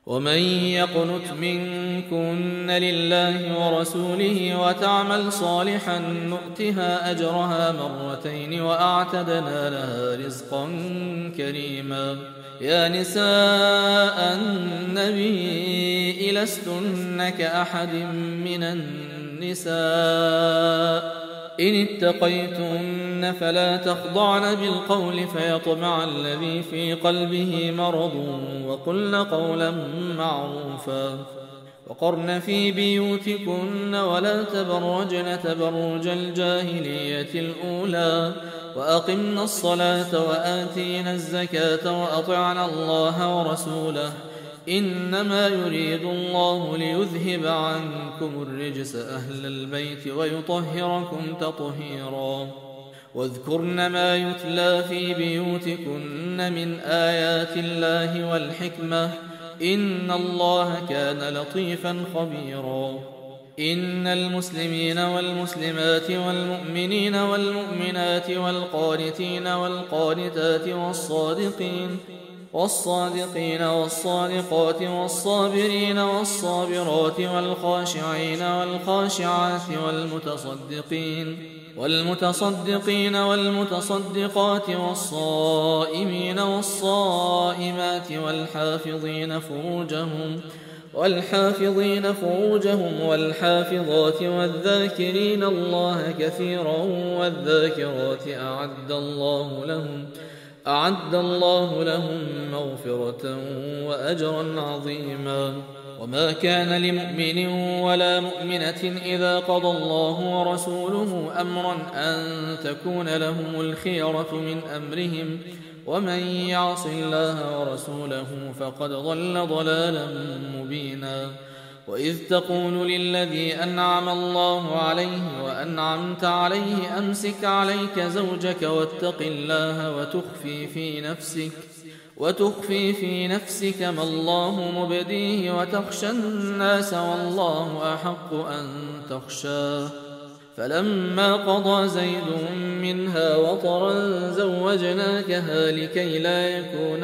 ومن يقنت منكن لله ورسوله وتعمل صالحا نؤتها أجرها مرتين وأعتدنا لها رزقا كريما. يا نساء النبي لستن كأحد من النساء إن اتقيتن فلا تخضعن بالقول فيطمع الذي في قلبه مرض وقلن قولا معروفا. وقرن في بيوتكن ولا تبرجن تبرج الجاهلية الأولى وأقمن الصلاة وآتينا الزكاة وأطعنا الله ورسوله إنما يريد الله ليذهب عنكم الرجس أهل البيت ويطهركم تطهيرا. واذكرن ما يتلى في بيوتكن من آيات الله والحكمة إن الله كان لطيفا خبيرا. إن المسلمين والمسلمات والمؤمنين والمؤمنات والقانتين والقانتات والصادقين والصادقات والصابرين والصابرات والخاشعين والخاشعات والمتصدقين والمتصدقات والصائمين والصائمات والحافظين فروجهم والحافظات والذاكرين الله كثيرا والذاكرات أعد الله لهم مغفرة وأجرا عظيما. وما كان لمؤمن ولا مؤمنة إذا قضى الله ورسوله أمرا أن تكون لهم الخيرة من أمرهم ومن يعص الله ورسوله فقد ضل ضلالا مبينا. وإذ تقول للذي أنعم الله عليه وأنعمت عليه أمسك عليك زوجك واتق الله وتخفي في نفسك ما الله مبديه وتخشى الناس والله أحق أن تخشاه. فلما قضى زيد منها وطرا زوجناكها لكي لا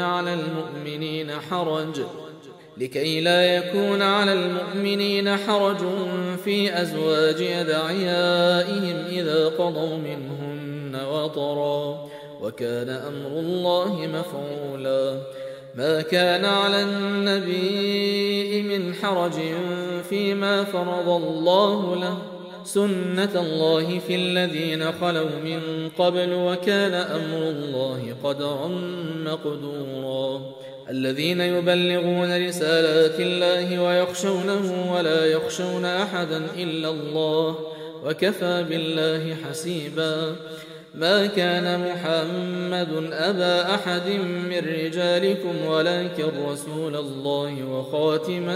يكون على المؤمنين حرج في أزواج أدعيائهم إذا قضوا منهن وطرا وكان أمر الله مفعولا. ما كان على النبي من حرج فيما فرض الله له سنة الله في الذين خلوا من قبل وكان أمر الله قدرا مقدورا. الذين يبلغون رسالات الله ويخشونه ولا يخشون أحدا إلا الله وكفى بالله حسيبا. ما كان محمد أبا أحد من رجالكم ولكن رسول الله وخاتم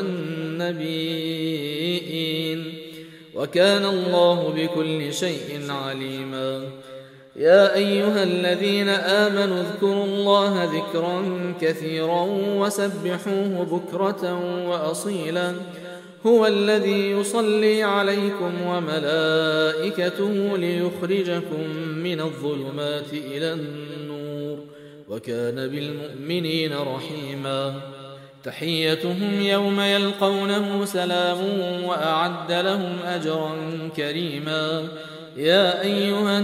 النبيين وكان الله بكل شيء عليما. يا أيها الذين آمنوا اذكروا الله ذكرا كثيرا وسبحوه بكرة وأصيلا. هو الذي يصلي عليكم وملائكته ليخرجكم من الظلمات إلى النور وكان بالمؤمنين رحيما. تحيتهم يوم يلقونه سلام وأعد لهم أجرا كريما. يا أيها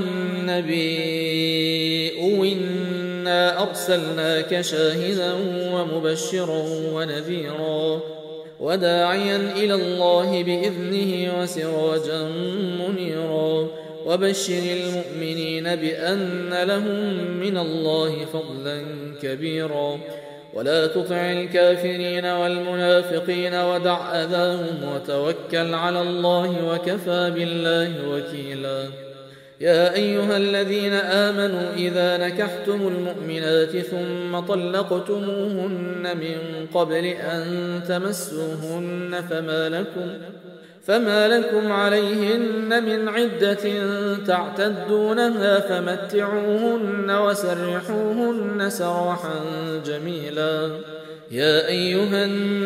النبي إنا أرسلناك شاهدا ومبشرا ونذيرا وداعيا إلى الله بإذنه وسراجا منيرا. وبشر المؤمنين بأن لهم من الله فضلا كبيرا. ولا تطع الكافرين والمنافقين ودع أذاهم وتوكل على الله وكفى بالله وكيلا. يا أيها الذين آمنوا إذا نكحتم المؤمنات ثم طلقتموهن من قبل أن تمسوهن فما لكم عليهن من عدة تعتدونها فمتعوهن وسرحوهن سراحا جميلا. يا أيها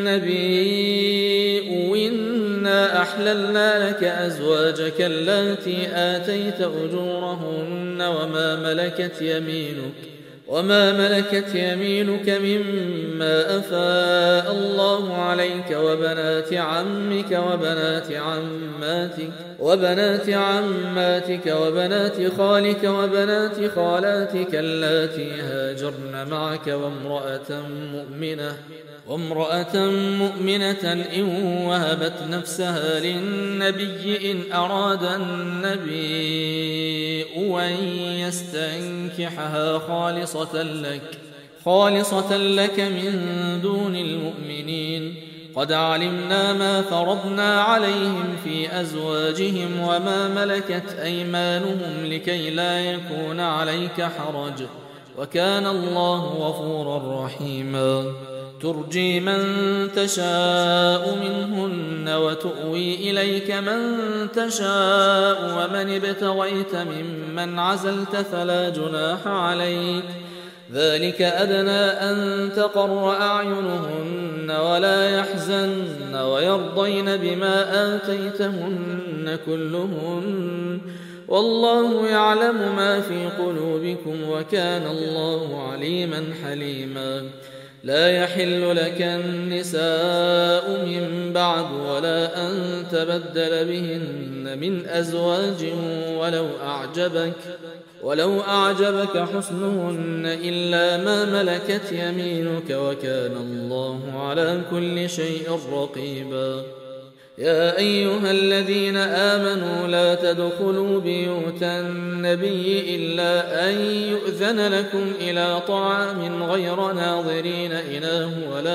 النبي إنا أحللنا لك أزواجك اللاتي آتيت أجورهن وما ملكت يمينك مما أفاء الله عليك وبنات عمك وبنات عماتك وبنات خالك وبنات خالاتك اللاتي هاجرن معك وامرأة مؤمنة إن وهبت نفسها للنبي إن أراد النبي أن يستنكحها خالصة لك من دون المؤمنين. قد علمنا ما فرضنا عليهم في أزواجهم وما ملكت أيمانهم لكي لا يكون عليك حرج، وكان الله غفورا رحيما. ترجي من تشاء منهن وتؤوي إليك من تشاء ومن ابتغيت ممن عزلت فلا جناح عليك، ذلك أدنى أن تقر أعينهن ولا يحزن ويرضين بما آتيتهن كلهن، والله يعلم ما في قلوبكم وكان الله عليما حليما. لا يحل لك النساء من بعد ولا أن تبدل بهن من أزواج ولو أعجبك حسنهن إلا ما ملكت يمينك وكان الله على كل شيء رقيبا. يا أيها الذين آمنوا لا تدخلوا بيوت النبي إلا أن يؤذن لكم إلى طعام غير ناظرين إناه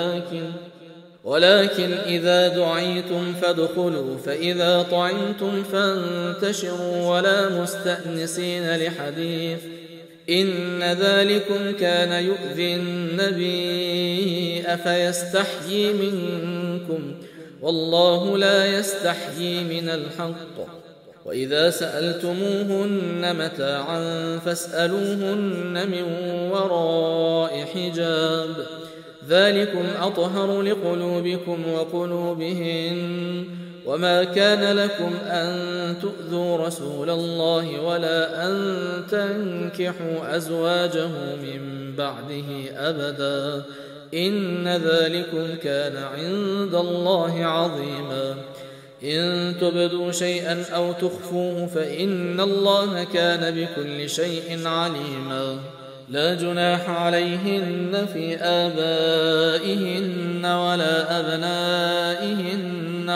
ولكن إذا دعيتم فادخلوا، فإذا طعمتم فانتشروا ولا مستأنسين لحديث، إن ذلكم كان يؤذي النبي أفيستحيي منكم، والله لا يستحيي من الحق. وإذا سألتموهن متاعا فاسألوهن من وراء حجاب، ذلكم أطهر لقلوبكم وقلوبهن. وما كان لكم أن تؤذوا رسول الله ولا أن تنكحوا أزواجه من بعده أبدا، إن ذلكم كان عند الله عظيما. إن تبدوا شيئا أو تخفوه فإن الله كان بكل شيء عليما. لا جناح عليهن في آبائهن ولا أبنائهن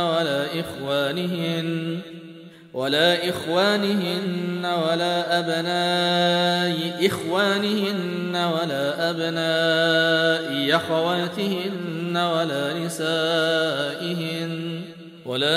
ولا إخوانهن ولا أبناء إخوانهن ولا أبناء أخواتهن ولا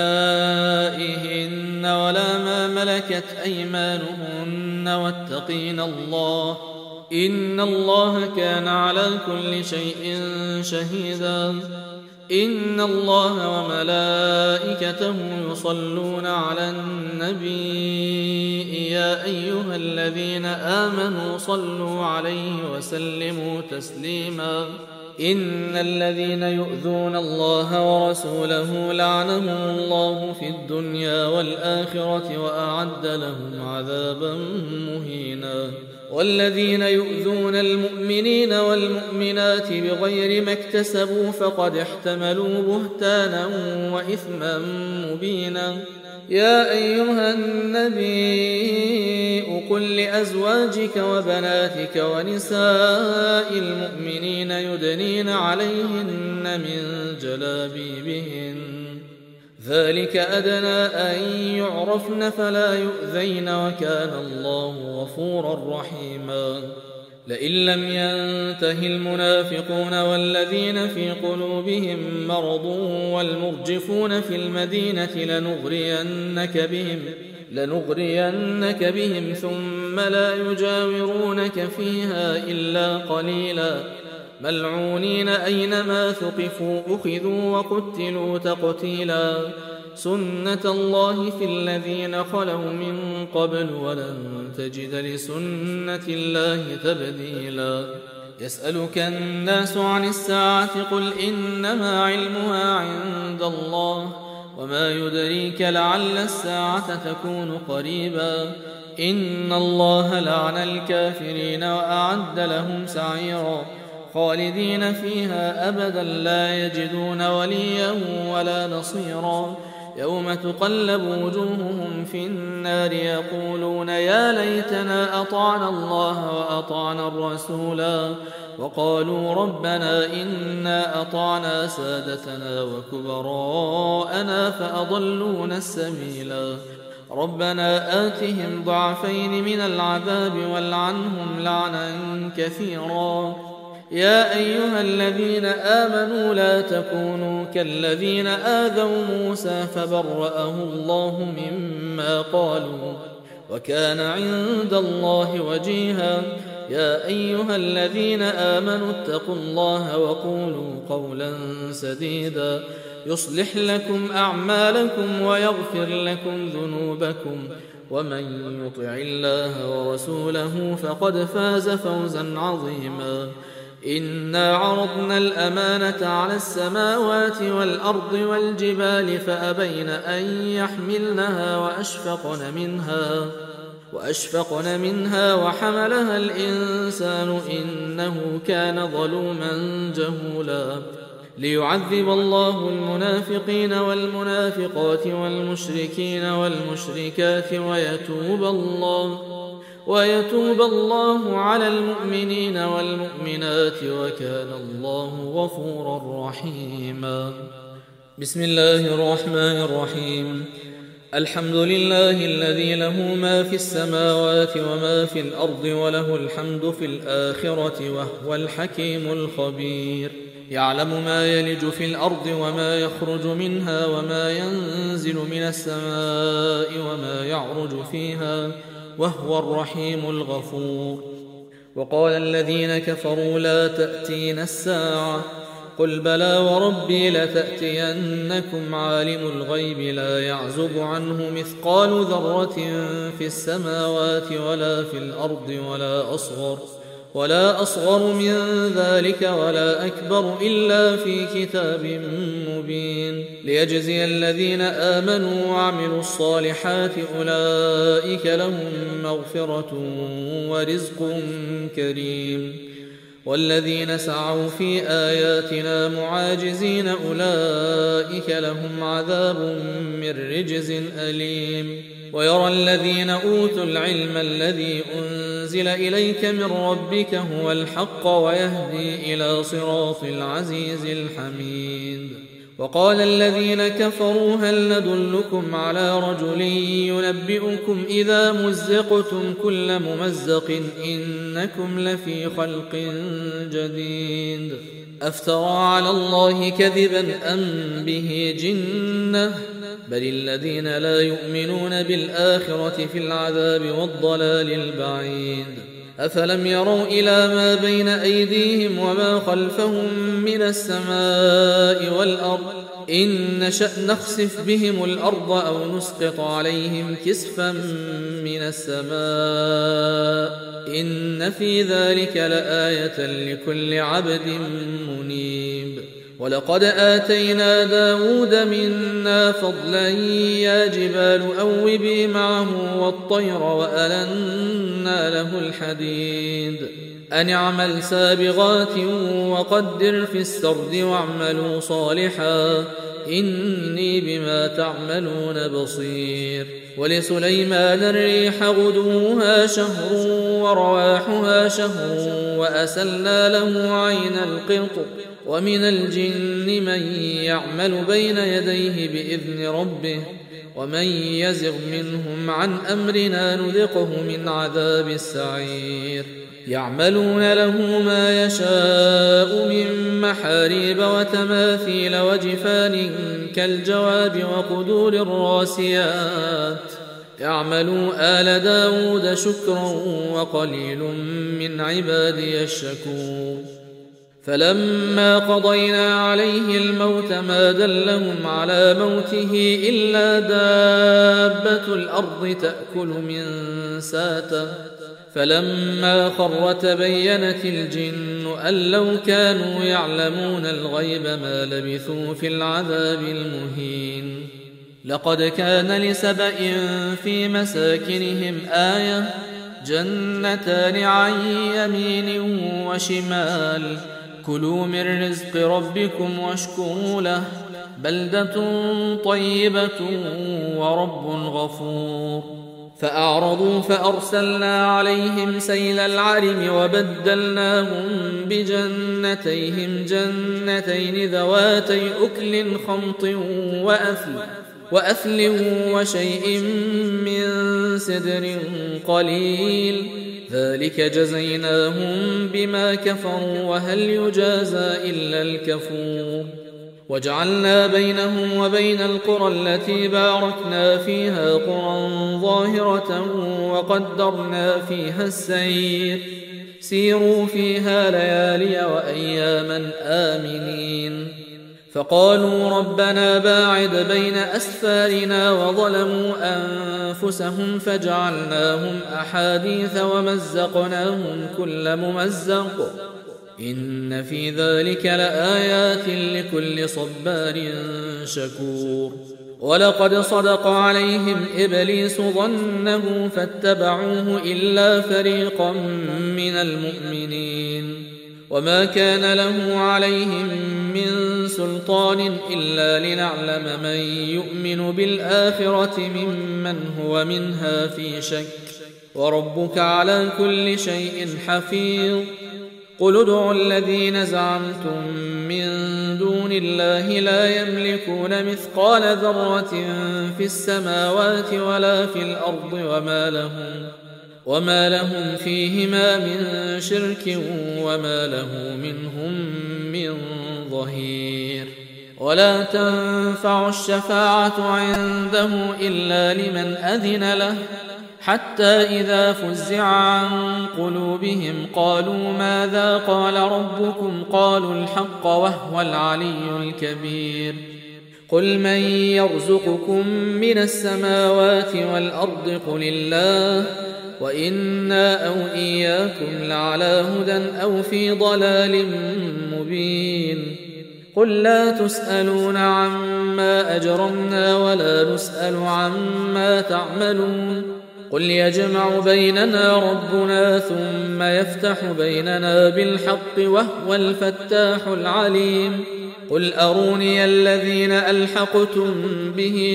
نسائهن ولا ما ملكت أيمانهن، واتقين الله إن الله كان على كل شيء شهيدا. إن الله وملائكته يصلون على النبي يا أيها الذين آمنوا صلوا عليه وسلموا تسليما. إن الذين يؤذون الله ورسوله لعنهم الله في الدنيا والآخرة وأعد لهم عذابا مهينا. والذين يؤذون المؤمنين والمؤمنات بغير ما اكتسبوا فقد احتملوا بهتانا وإثما مبينا. يا أيها النبي قل لأزواجك وبناتك ونساء المؤمنين يدنين عليهن من جلابيبهن، ذلك أدنى أن يعرفن فلا يؤذين، وكان الله غفورا رحيما. لئن لم ينته المنافقون والذين في قلوبهم مرض والمرجفون في المدينة لنغرينك بهم ثم لا يجاورونك فيها إلا قليلا، ملعونين أينما ثقفوا أخذوا وقتلوا تقتيلا. سنة الله في الذين خلوا من قبل ولن تجد لسنة الله تبديلا. يسألك الناس عن الساعة قل إنما علمها عند الله وما يدريك لعل الساعة تكون قريبا إن الله لعن الكافرين وأعد لهم سعيرا خالدين فيها أبدا لا يجدون وليا ولا نصيرا يوم تقلب وجوههم في النار يقولون يا ليتنا أطعنا الله وأطعنا الرسولا وقالوا ربنا إنا أطعنا سادتنا وكبراءنا فأضلونا السبيلا ربنا آتهم ضعفين من العذاب والعنهم لعنا كثيرا يا أيها الذين آمنوا لا تكونوا كالذين آذوا موسى فبرأه الله مما قالوا وكان عند الله وجيها يا أيها الذين آمنوا اتقوا الله وقولوا قولا سديدا يصلح لكم أعمالكم ويغفر لكم ذنوبكم ومن يطع الله ورسوله فقد فاز فوزا عظيما إنا عرضنا الأمانة على السماوات والأرض والجبال فأبين أن يحملنها وأشفقن منها وحملها الإنسان إنه كان ظلوما جهولا ليعذب الله المنافقين والمنافقات والمشركين والمشركات ويتوب الله على المؤمنين والمؤمنات وكان الله غفورا رحيما بسم الله الرحمن الرحيم الحمد لله الذي له ما في السماوات وما في الأرض وله الحمد في الآخرة وهو الحكيم الخبير يعلم ما يلج في الأرض وما يخرج منها وما ينزل من السماء وما يعرج فيها وهو الرحيم الغفور وقال الذين كفروا لا تأتينا الساعة قل بلى وربي لتأتينكم عالم الغيب لا يعزب عنه مثقال ذرة في السماوات ولا في الأرض ولا أصغر من ذلك ولا أكبر إلا في كتاب مبين ليجزي الذين آمنوا وعملوا الصالحات أولئك لهم مغفرة ورزق كريم والذين سعوا في آياتنا معاجزين أولئك لهم عذاب من رجز أليم ويرى الذين أوتوا العلم الذي أنزل إليك من ربك هو الحق ويهدي إلى صراط العزيز الحميد وقال الذين كفروا هل ندلكم على رجل ينبئكم إذا مزقتم كل ممزق إنكم لفي خلق جديد أفترى على الله كذبا أم به جنة بل الذين لا يؤمنون بالآخرة في العذاب والضلال البعيد أفلم يروا إلى ما بين أيديهم وما خلفهم من السماء والأرض إن نشأ نخسف بهم الأرض أو نسقط عليهم كسفا من السماء إن في ذلك لآية لكل عبد منيب ولقد آتينا داود منا فضلا يا جبال أوبي معه والطير وألنا له الحديد أن اعمل سابغات وقدر في السرد واعملوا صالحا إني بما تعملون بصير ولسليمان الريح غدوها شهر ورواحها شهر وأسلنا له عين القطر ومن الجن من يعمل بين يديه بإذن ربه ومن يزغ منهم عن أمرنا نذقه من عذاب السعير يعملون له ما يشاء من محاريب وتماثيل وجفان كالجواب وقدور الراسيات اعملوا آل داود شكرا وقليل من عبادي الشكور فلما قضينا عليه الموت ما دلهم على موته إلا دابة الأرض تأكل من ساته فلما خر تبينت الجن أن لو كانوا يعلمون الغيب ما لبثوا في العذاب المهين لقد كان لسبإ في مساكنهم آية جنتان عن يمين وشمال كلوا من رزق ربكم واشكروا له بلدة طيبة ورب غفور فأعرضوا فأرسلنا عليهم سيل العرم وبدلناهم بجنتيهم جنتين ذواتي أكل خمط وأثل وشيء من سدر قليل ذلك جزيناهم بما كفروا وهل يجازى إلا الكفور وجعلنا بينهم وبين القرى التي باركنا فيها قرى ظاهرة وقدرنا فيها السير سيروا فيها ليالي وأياما آمنين فقالوا ربنا باعد بين أسفارنا وظلموا أنفسهم فجعلناهم أحاديث ومزقناهم كل ممزق إن في ذلك لآيات لكل صبار شكور ولقد صدق عليهم إبليس ظنه فاتبعوه إلا فريقا من المؤمنين وما كان له عليهم من سلطان إلا لنعلم من يؤمن بالآخرة ممن هو منها في شك وربك على كل شيء حفيظ قل ادعوا الذين زعمتم من دون الله لا يملكون مثقال ذرة في السماوات ولا في الأرض وما لهم فيهما من شرك وما له منهم من ظهير ولا تنفع الشفاعة عنده إلا لمن أذن له حتى إذا فزع عن قلوبهم قالوا ماذا قال ربكم قالوا الحق وهو العلي الكبير قل من يرزقكم من السماوات والأرض قل الله وإنا أو إياكم لعلى هدى أو في ضلال مبين قل لا تسألون عما أجرمنا ولا نسأل عما تعملون قل يجمع بيننا ربنا ثم يفتح بيننا بالحق وهو الفتاح العليم قل أروني الذين ألحقتم به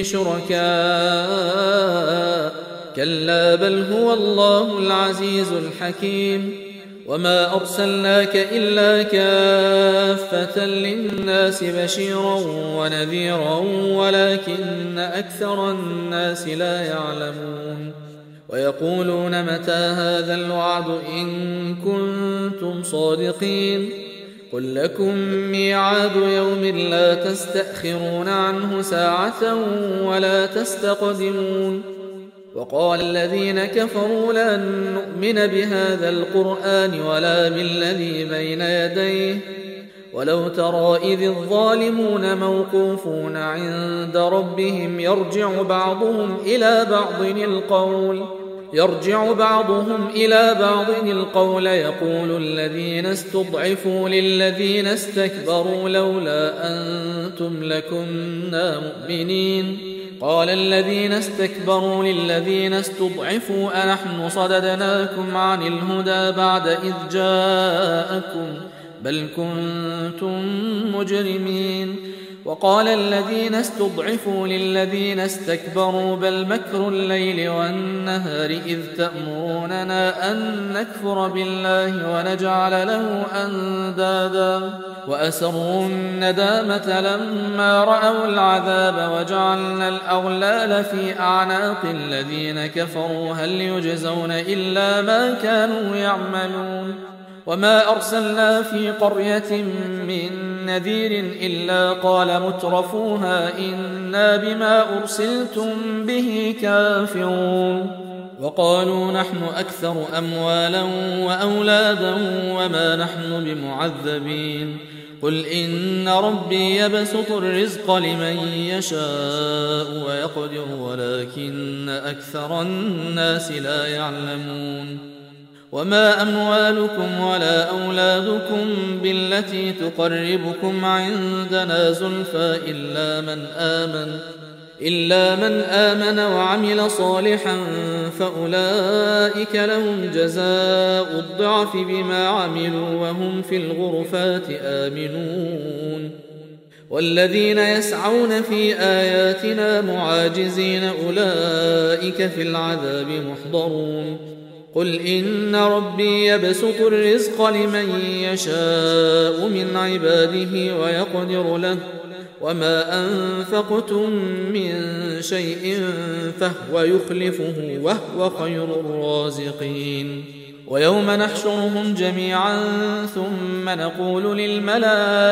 شركاء كلا بل هو الله العزيز الحكيم وما أرسلناك إلا كافة للناس بشيرا ونذيرا ولكن أكثر الناس لا يعلمون ويقولون متى هذا الوعد إن كنتم صادقين قل لكم ميعاد يوم لا تستأخرون عنه ساعة ولا تستقدمون وقال الذين كفروا لن نؤمن بهذا القرآن ولا بالذي بين يديه ولو ترى إذ الظالمون موقوفون عند ربهم يرجع بعضهم إلى بعض القول يقول الذين استضعفوا للذين استكبروا لولا أنتم لكنا مؤمنين قال الذين استكبروا للذين استضعفوا أنحن صددناكم عن الهدى بعد إذ جاءكم بل كنتم مجرمين وقال الذين استضعفوا للذين استكبروا بل مكر الليل والنهار إذ تأمروننا أن نكفر بالله ونجعل له أندادا وأسروا الندامة لما رأوا العذاب وجعلنا الأغلال في أعناق الذين كفروا هل يجزون إلا ما كانوا يعملون وما أرسلنا في قرية من نذير إلا قال مترفوها إنا بما أرسلتم به كافرون وقالوا نحن أكثر أموالا وأولادا وما نحن بمعذبين قل إن ربي يبسط الرزق لمن يشاء ويقدر ولكن أكثر الناس لا يعلمون وما أموالكم ولا أولادكم بالتي تقربكم عندنا زلفى إلا من آمن وعمل صالحا فأولئك لهم جزاء الضعف بما عملوا وهم في الغرفات آمنون والذين يسعون في آياتنا معاجزين أولئك في العذاب محضرون قل إن ربي يبسط الرزق لمن يشاء من عباده ويقدر له وما أنفقتم من شيء فهو يخلفه وهو خير الرازقين ويوم نحشرهم جميعا ثم نقول للملائكة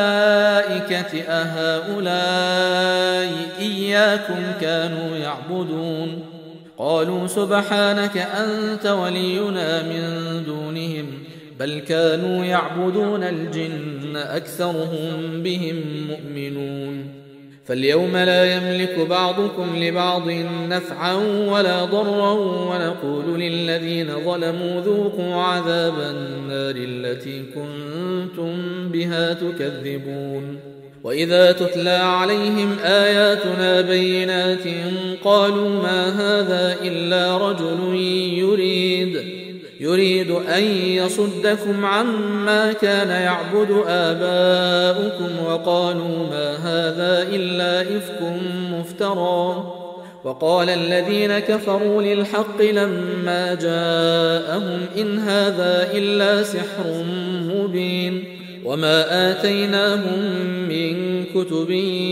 أهؤلاء إياكم كانوا يعبدون قالوا سبحانك أنت ولينا من دونهم بل كانوا يعبدون الجن أكثرهم بهم مؤمنون فاليوم لا يملك بعضكم لبعض نفعا ولا ضرا ونقول للذين ظلموا ذوقوا عذاب النار التي كنتم بها تكذبون وإذا تتلى عليهم آياتنا بينات قالوا ما هذا إلا رجل يريد أن يصدكم عما كان يعبد آباؤكم وقالوا ما هذا إلا إفك مفترى وقال الذين كفروا للحق لما جاءهم إن هذا إلا سحر مبين وما آتيناهم من كتب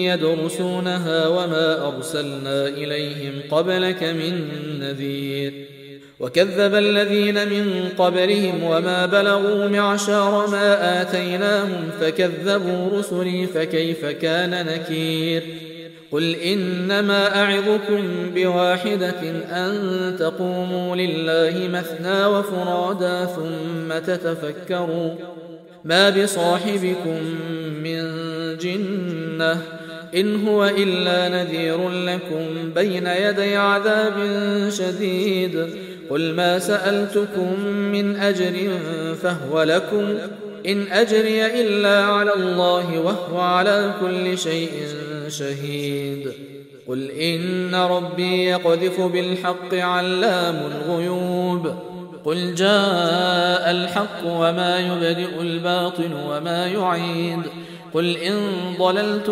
يدرسونها وما أرسلنا إليهم قبلك من نذير وكذب الذين من قبلهم وما بلغوا معشار ما آتيناهم فكذبوا رسلي فكيف كان نكير قل إنما أعظكم بواحدة أن تقوموا لله مثنى وفرادا ثم تتفكروا ما بصاحبكم من جنة إن هو إلا نذير لكم بين يدي عذاب شديد قل ما سألتكم من أجر فهو لكم إن أجري إلا على الله وهو على كل شيء شهيد قل إن ربي يقذف بالحق علام الغيوب قل جاء الحق وما يبدئ الباطل وما يعيد قل إن ضللت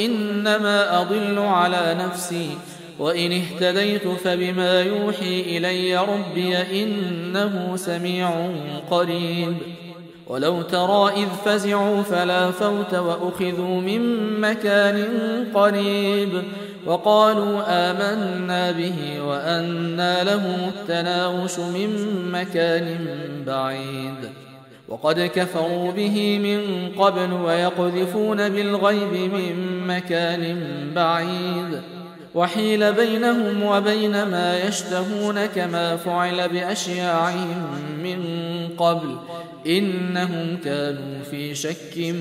فإنما أضل على نفسي وإن اهتديت فبما يوحي إلي ربي إنه سميع قريب ولو ترى إذ فزعوا فلا فوت وأخذوا من مكان قريب وقالوا آمنا به وأنى لهم التناوش من مكان بعيد وقد كفروا به من قبل ويقذفون بالغيب من مكان بعيد وحيل بينهم وبين ما يشتهون كما فعل بأشياعهم من قبل إنهم كانوا في شك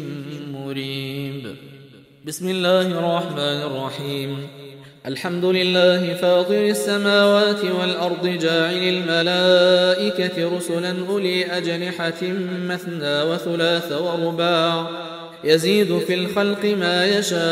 مريب بسم الله الرحمن الرحيم الحمد لله فاطر السماوات والأرض جاعل الملائكة رسلا أولي أجنحة مثنى وثلاث ورباع يزيد في الخلق ما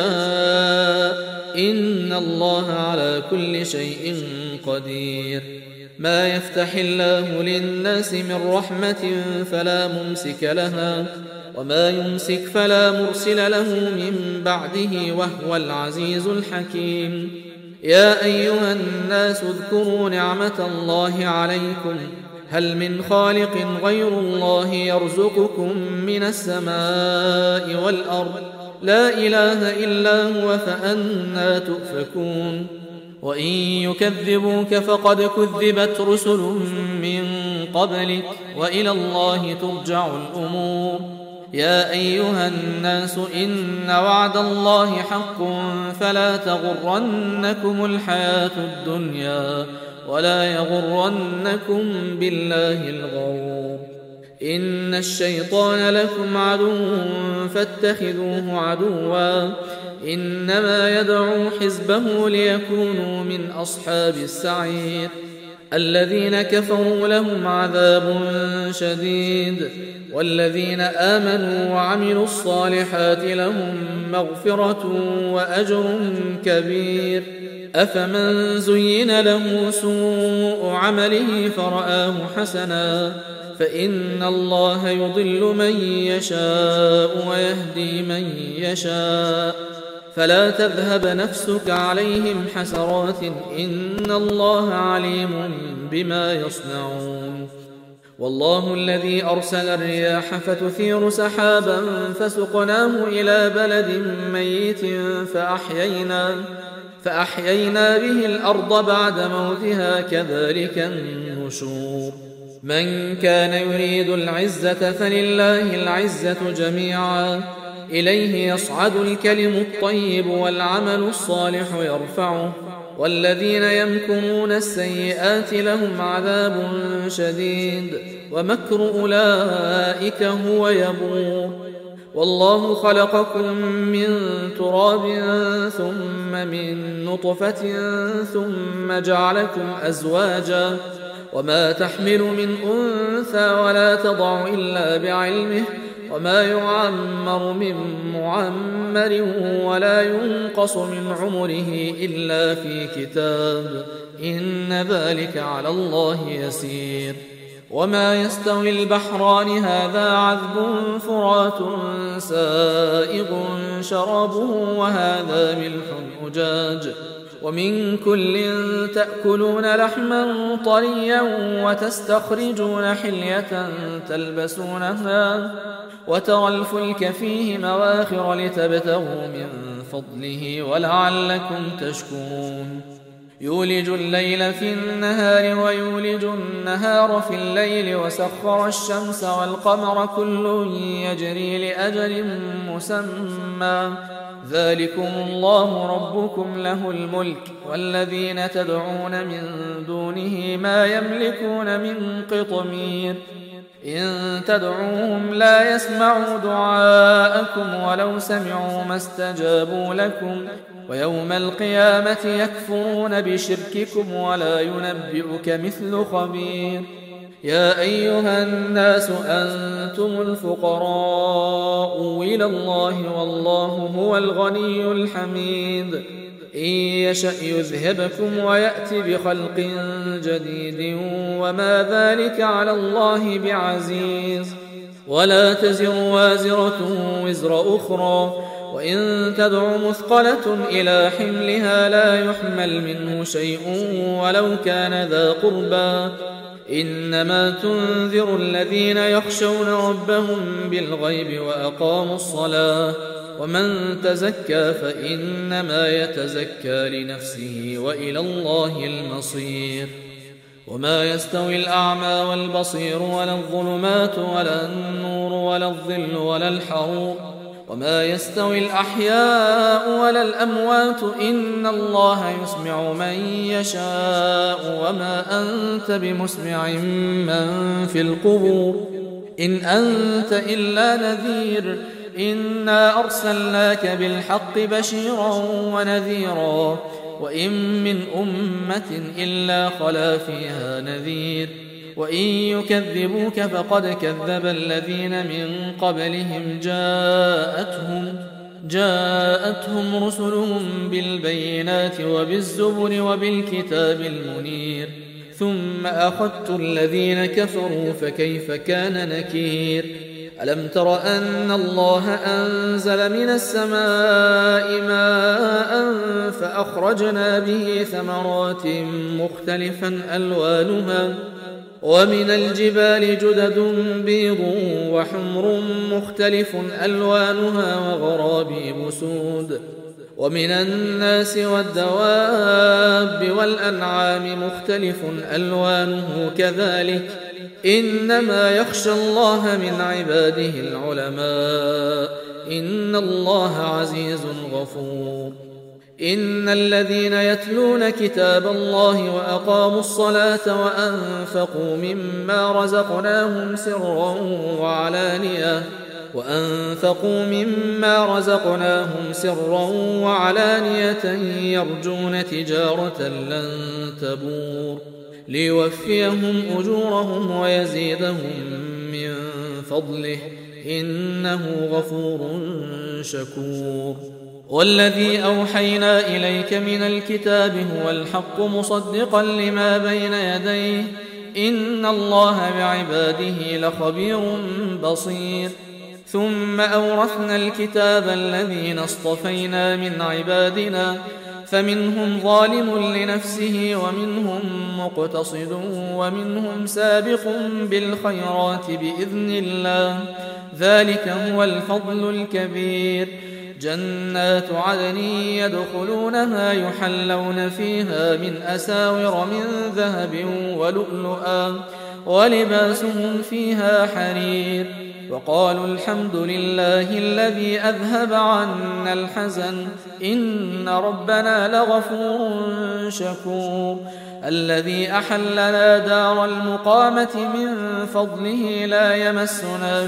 يشاء إن الله على كل شيء قدير ما يفتح الله للناس من رحمة فلا ممسك لها وما يمسك فلا مرسل له من بعده وهو العزيز الحكيم يا أيها الناس اذكروا نعمة الله عليكم هل من خالق غير الله يرزقكم من السماء والأرض لا إله إلا هو فأنى تؤفكون وإن يكذبوك فقد كذبت رسل من قبلك وإلى الله ترجع الأمور يا أيها الناس إن وعد الله حق فلا تغرنكم الحياة الدنيا ولا يغرنكم بالله الغرور إن الشيطان لكم عدو فاتخذوه عدوا إنما يدعو حزبه ليكونوا من أصحاب السعير الذين كفروا لهم عذاب شديد، والذين آمنوا وعملوا الصالحات لهم مغفرة وأجر كبير. أفمن زين له سوء عمله فرآه حسنا فإن الله يضل من يشاء ويهدي من يشاء، فلا تذهب نفسك عليهم حسرات إن الله عليم بما يصنعون. والله الذي أرسل الرياح فتثير سحابا فسقناه إلى بلد ميت فأحيينا به الأرض بعد موتها كذلك النشور. من كان يريد العزة فلله العزة جميعا، إليه يصعد الكلم الطيب والعمل الصالح يرفعه، والذين يمكرون السيئات لهم عذاب شديد، ومكر أولئك هو يبور. والله خلقكم من تراب ثم من نطفة ثم جعلكم أزواجا، وما تحمل من أنثى ولا تضع إلا بعلمه، وما يعمر من معمر ولا ينقص من عمره إلا في كتاب، إن ذلك على الله يسير. وما يستوي البحران هذا عذب فرات سائغ شرابه وهذا ملح أجاج، ومن كل تأكلون لحما طريا وتستخرجون حلية تلبسونها، وترى الفلك فيه مواخر لتبتغوا من فضله ولعلكم تشكرون. يولج الليل في النهار ويولج النهار في الليل، وسخر الشمس والقمر كل يجري لأجل مسمى، ذلكم الله ربكم له الملك، والذين تدعون من دونه ما يملكون من قطمير، إن تدعوهم لا يسمعوا دعاءكم ولو سمعوا ما استجابوا لكم، ويوم القيامة يكفرون بشرككم ولا ينبئك مثل خبير. يا أيها الناس أنتم الفقراء إلى الله والله هو الغني الحميد، إن يشأ يذهبكم ويأت بخلق جديد وما ذلك على الله بعزيز. ولا تزر وازرة وزر أخرى، وإن تدع مثقلة إلى حملها لا يحمل منه شيء ولو كان ذا قربى، إنما تنذر الذين يخشون ربهم بالغيب وأقاموا الصلاة، ومن تزكى فإنما يتزكى لنفسه وإلى الله المصير. وما يستوي الأعمى والبصير ولا الظلمات ولا النور ولا الظل ولا الحرور، وما يستوي الأحياء ولا الأموات، إن الله يسمع من يشاء وما أنت بمسمع من في القبور، إن أنت إلا نذير، إنا أرسلناك بالحق بشيرا ونذيرا، وإن من أمة إلا خلا فيها نذير، وإن يكذبوك فقد كذب الذين من قبلهم جاءتهم رسلهم بالبينات وبالزبر وبالكتاب المنير، ثم أخذت الذين كفروا فكيف كان نكير. ألم تر أن الله أنزل من السماء ماء فأخرجنا به ثمرات مختلفا ألوانها، ومن الجبال جدد بيض وحمر مختلف ألوانها وغرابيب سود، ومن الناس والدواب والأنعام مختلف ألوانه كذلك، إنما يخشى الله من عباده العلماء، إن الله عزيز غفور. إن الذين يتلون كتاب الله وأقاموا الصلاة وأنفقوا مما رزقناهم سرا وعلانية يرجون تجارة لن تبور، ليوفيهم أجورهم ويزيدهم من فضله إنه غفور شكور. والذي أوحينا إليك من الكتاب هو الحق مصدقا لما بين يديه إن الله بعباده لخبير بصير. ثم أورثنا الكتاب الذين اصطفينا من عبادنا فمنهم ظالم لنفسه ومنهم مقتصد ومنهم سابق بالخيرات بإذن الله ذلك هو الفضل الكبير. جنات عدن يدخلونها يحلون فيها من أساور من ذهب ولؤلؤا ولباسهم فيها حرير. وقالوا الحمد لله الذي أذهب عنا الحزن إن ربنا لغفور شكور. الذي أحلنا دار المقامة من فضله لا يمسنا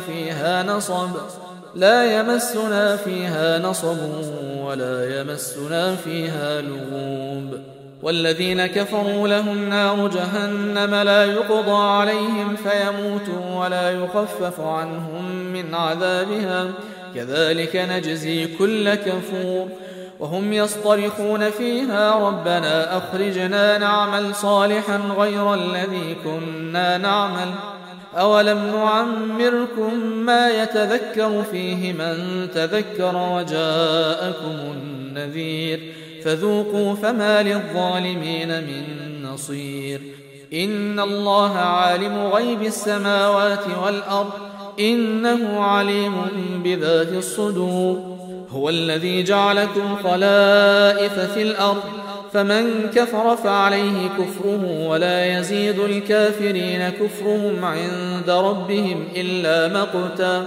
فيها نصب ولا يمسنا فيها لغوب. والذين كفروا لهم نار جهنم لا يقضى عليهم فيموتوا ولا يخفف عنهم من عذابها كذلك نجزي كل كفور. وهم يصطرخون فيها ربنا أخرجنا نعمل صالحا غير الذي كنا نعمل أولم نعمركم ما يتذكر فيه من تذكر وجاءكم النذير فذوقوا فما للظالمين من نصير. إن الله عالم غيب السماوات والأرض إنه عليم بذات الصدور. هو الذي جعلكم خلائف في الأرض فمن كفر فعليه كفره ولا يزيد الكافرين كفرهم عند ربهم إلا مقتا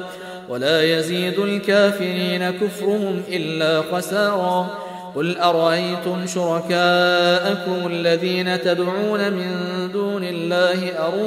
إلا خسارا. قل أرأيتم شركاءكم الذين تدعون من دون الله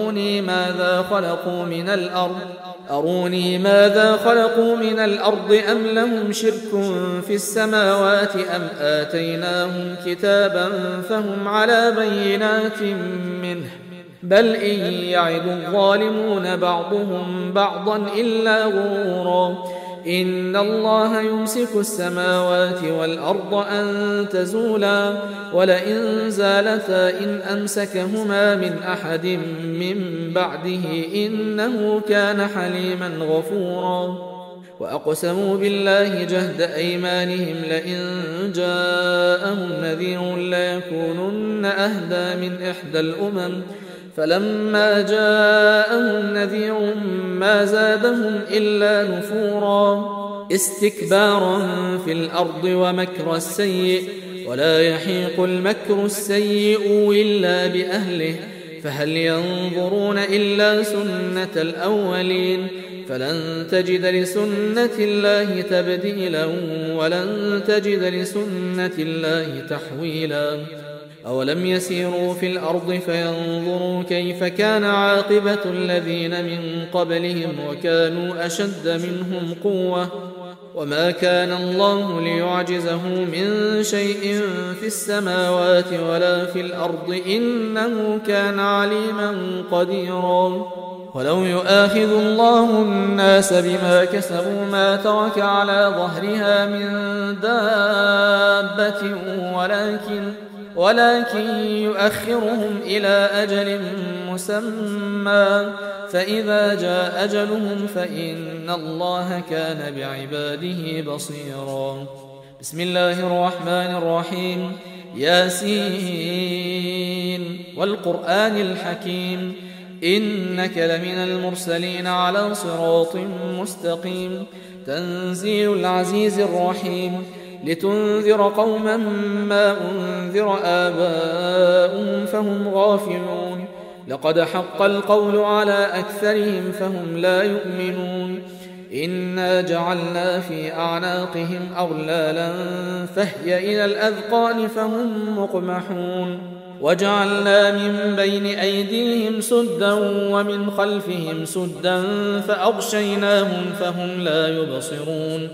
أروني ماذا خلقوا من الأرض أم لهم شرك في السماوات أم آتيناهم كتابا فهم على بينات منه بل إن يعد الظالمون بعضهم بعضا إلا غرورا. إن الله يمسك السماوات والأرض أن تزولا ولئن زالتا إن أمسكهما من أحد من بعده إنه كان حليما غفورا. وأقسموا بالله جهد أيمانهم لئن جاءهم نذير ليكونن أهدى من إحدى الأمم فلما جاءهم نذير ما زادهم إلا نفورا استكبارا في الأرض ومكر السيء ولا يحيق المكر السيء إلا بأهله فهل ينظرون إلا سنة الأولين فلن تجد لسنة الله تبديلا ولن تجد لسنة الله تحويلا. أولم يسيروا في الأرض فينظروا كيف كان عاقبة الذين من قبلهم وكانوا أشد منهم قوة وما كان الله ليعجزه من شيء في السماوات ولا في الأرض إنه كان عليما قديرا. ولو يؤاخذ الله الناس بما كسبوا ما ترك على ظهرها من دابة ولكن يؤخرهم إلى أجل مسمى فإذا جاء أجلهم فإن الله كان بعباده بصيرا. بسم الله الرحمن الرحيم. ياسين والقرآن الحكيم إنك لمن المرسلين على صراط مستقيم. تنزيل العزيز الرحيم لتنذر قوما ما أنذر آباؤهم فهم غافلون. لقد حق القول على أكثرهم فهم لا يؤمنون. إنا جعلنا في أعناقهم أغلالا فهي إلى الأذقان فهم مقمحون. وجعلنا من بين أيديهم سدا ومن خلفهم سدا فأغشيناهم فهم لا يبصرون.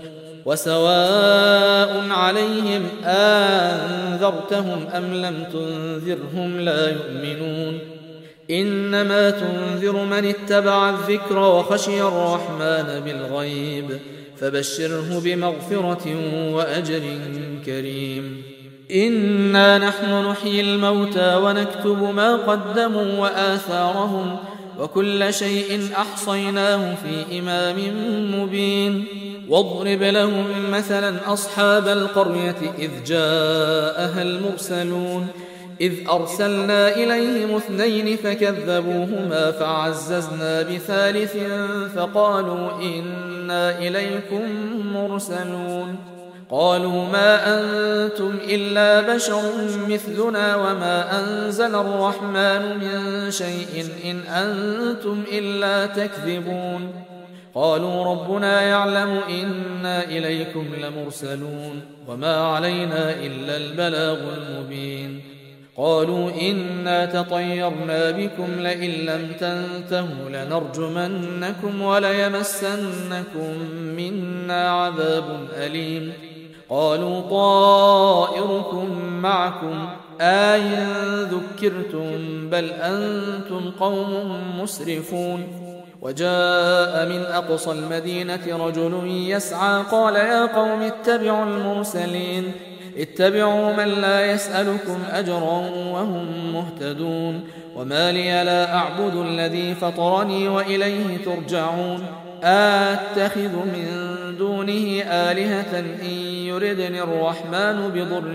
وسواء عليهم أنذرتهم أم لم تنذرهم لا يؤمنون إنما تنذر من اتبع الذكر وخشي الرحمن بالغيب فبشره بمغفرة وأجر كريم إنا نحن نحيي الموتى ونكتب ما قدموا وآثارهم وكل شيء أحصيناه في إمام مبين واضرب لهم مثلا أصحاب القرية إذ جاءها المرسلون إذ أرسلنا إليهم 2 فكذبوهما فعززنا ب3 فقالوا إنا إليكم مرسلون قالوا ما أنتم إلا بشر مثلنا وما أنزل الرحمن من شيء إن أنتم إلا تكذبون قالوا ربنا يعلم إنا إليكم لمرسلون وما علينا إلا البلاغ المبين قالوا إنا تطيرنا بكم لئن لم تنتهوا لنرجمنكم وليمسنكم منا عذاب أليم قالوا طائركم معكم أئن ذكرتم بل أنتم قوم مسرفون وجاء من أقصى المدينة رجل يسعى قال يا قوم اتبعوا المرسلين اتبعوا من لا يسألكم أجرا وهم مهتدون وما لي لا أعبد الذي فطرني وإليه ترجعون أتخذ من دونه آلهة إن يردني الرحمن بضر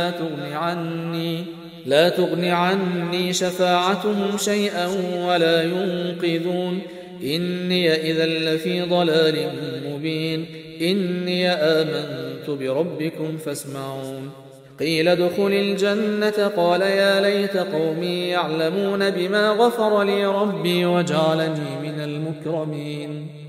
لا تغن عني شفاعتهم شيئا ولا ينقذون إني إذا لفي ضلال مبين إني آمنت بربكم فاسمعون قيل ادخل الجنة قال يا ليت قومي يعلمون بما غفر لي ربي وجعلني من المكرمين